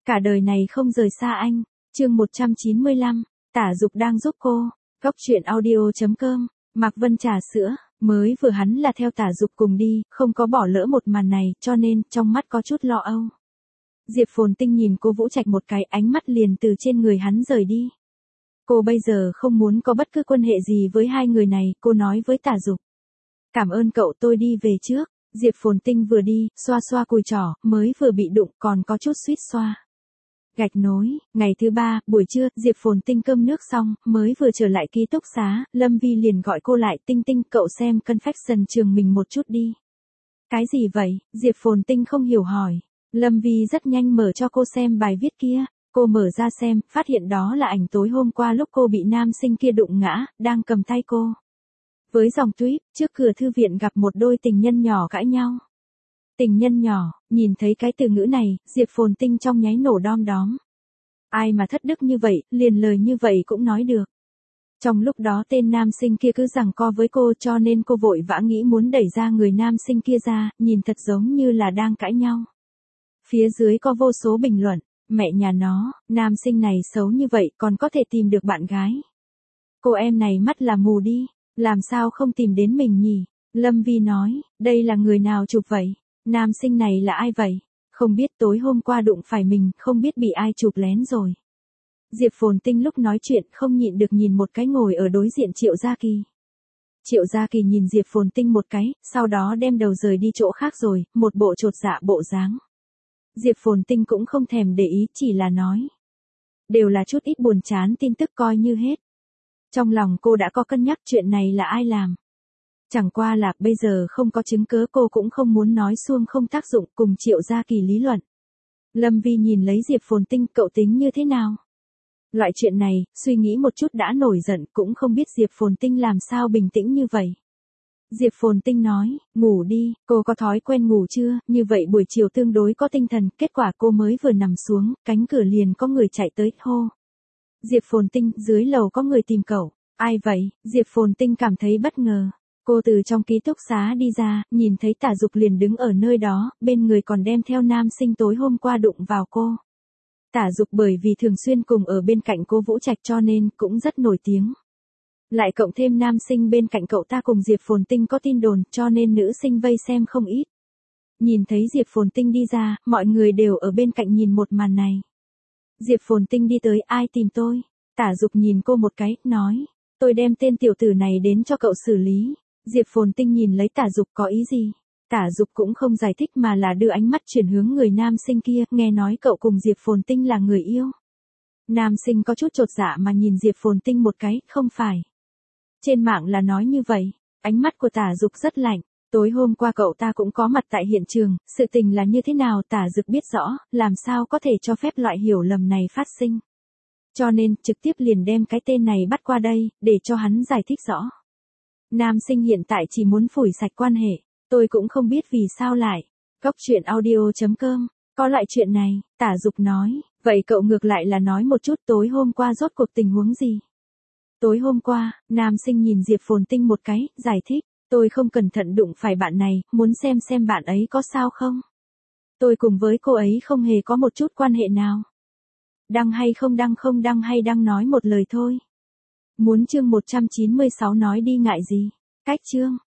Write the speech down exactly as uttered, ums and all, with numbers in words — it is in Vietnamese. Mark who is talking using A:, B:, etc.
A: Cả đời này không rời xa anh. Chương một trăm chín mươi lăm, Tả Dục đang giúp cô. Góc truyện audio chấm com. Mạc Vân trà sữa, mới vừa hắn là theo Tả Dục cùng đi, không có bỏ lỡ một màn này, cho nên trong mắt có chút lo âu. Diệp Phồn Tinh nhìn cô Vũ Trạch một cái, ánh mắt liền từ trên người hắn rời đi. Cô bây giờ không muốn có bất cứ quan hệ gì với hai người này, cô nói với Tả Dục. Cảm ơn cậu, tôi đi về trước. Diệp Phồn Tinh vừa đi, xoa xoa cùi trỏ, mới vừa bị đụng còn có chút suýt xoa. Gạch nối, ngày thứ ba, buổi trưa, Diệp Phồn Tinh cơm nước xong, mới vừa trở lại ký túc xá, Lâm Vi liền gọi cô lại, Tinh Tinh, cậu xem confession trường mình một chút đi. Cái gì vậy? Diệp Phồn Tinh không hiểu hỏi. Lâm Vi rất nhanh mở cho cô xem bài viết kia, cô mở ra xem, phát hiện đó là ảnh tối hôm qua lúc cô bị nam sinh kia đụng ngã, đang cầm tay cô. Với dòng tweet, trước cửa thư viện gặp một đôi tình nhân nhỏ cãi nhau. Tình nhân nhỏ, nhìn thấy cái từ ngữ này, Diệp Phồn Tinh trong nháy nổ đom đóm. Ai mà thất đức như vậy, liền lời như vậy cũng nói được. Trong lúc đó tên nam sinh kia cứ giằng co với cô, cho nên cô vội vã nghĩ muốn đẩy ra người nam sinh kia ra, nhìn thật giống như là đang cãi nhau. Phía dưới có vô số bình luận, mẹ nhà nó, nam sinh này xấu như vậy còn có thể tìm được bạn gái. Cô em này mắt là mù đi, làm sao không tìm đến mình nhỉ? Lâm Vi nói, đây là người nào chụp vậy? Nam sinh này là ai vậy? Không biết, tối hôm qua đụng phải mình, không biết bị ai chụp lén rồi. Diệp Phồn Tinh lúc nói chuyện không nhịn được nhìn một cái ngồi ở đối diện Triệu Gia Kỳ. Triệu Gia Kỳ nhìn Diệp Phồn Tinh một cái, sau đó đem đầu rời đi chỗ khác rồi, một bộ chột dạ bộ dáng. Diệp Phồn Tinh cũng không thèm để ý, chỉ là nói. Đều là chút ít buồn chán tin tức coi như hết. Trong lòng cô đã có cân nhắc chuyện này là ai làm. Chẳng qua là bây giờ không có chứng cớ, cô cũng không muốn nói suông không tác dụng, cùng Triệu Gia Kỳ lý luận. Lâm Vi nhìn lấy Diệp Phồn Tinh, cậu tính như thế nào? Loại chuyện này, suy nghĩ một chút đã nổi giận, cũng không biết Diệp Phồn Tinh làm sao bình tĩnh như vậy. Diệp Phồn Tinh nói, ngủ đi, cô có thói quen ngủ chưa, như vậy buổi chiều tương đối có tinh thần, kết quả cô mới vừa nằm xuống, cánh cửa liền có người chạy tới, hô. Diệp Phồn Tinh, dưới lầu có người tìm cậu, ai vậy? Diệp Phồn Tinh cảm thấy bất ngờ. Cô từ trong ký túc xá đi ra, nhìn thấy Tả Dục liền đứng ở nơi đó, bên người còn đem theo nam sinh tối hôm qua đụng vào cô. Tả Dục bởi vì thường xuyên cùng ở bên cạnh cô Vũ Trạch cho nên cũng rất nổi tiếng. Lại cộng thêm nam sinh bên cạnh cậu ta cùng Diệp Phồn Tinh có tin đồn, cho nên nữ sinh vây xem không ít. Nhìn thấy Diệp Phồn Tinh đi ra, mọi người đều ở bên cạnh nhìn một màn này. Diệp Phồn Tinh đi tới, ai tìm tôi? Tả Dục nhìn cô một cái, nói, tôi đem tên tiểu tử này đến cho cậu xử lý. Diệp Phồn Tinh nhìn lấy Tả Dục, có ý gì? Tả Dục cũng không giải thích mà là đưa ánh mắt chuyển hướng người nam sinh kia, nghe nói cậu cùng Diệp Phồn Tinh là người yêu. Nam sinh có chút chột dạ mà nhìn Diệp Phồn Tinh một cái, không phải. Trên mạng là nói như vậy, ánh mắt của Tả Dục rất lạnh. Tối hôm qua cậu ta cũng có mặt tại hiện trường, sự tình là như thế nào Tả Dục biết rõ, làm sao có thể cho phép loại hiểu lầm này phát sinh. Cho nên, trực tiếp liền đem cái tên này bắt qua đây, để cho hắn giải thích rõ. Nam sinh hiện tại chỉ muốn phủi sạch quan hệ, tôi cũng không biết vì sao lại. Góc truyện audio chấm com, có loại chuyện này, Tả Dục nói, vậy cậu ngược lại là nói một chút tối hôm qua rốt cuộc tình huống gì. Tối hôm qua, nam sinh nhìn Diệp Phồn Tinh một cái, giải thích, tôi không cẩn thận đụng phải bạn này, muốn xem xem bạn ấy có sao không. Tôi cùng với cô ấy không hề có một chút quan hệ nào. Đăng hay không đăng không đăng hay đăng nói một lời thôi. Muốn chương một trăm chín mươi sáu nói đi ngại gì. Cách chương.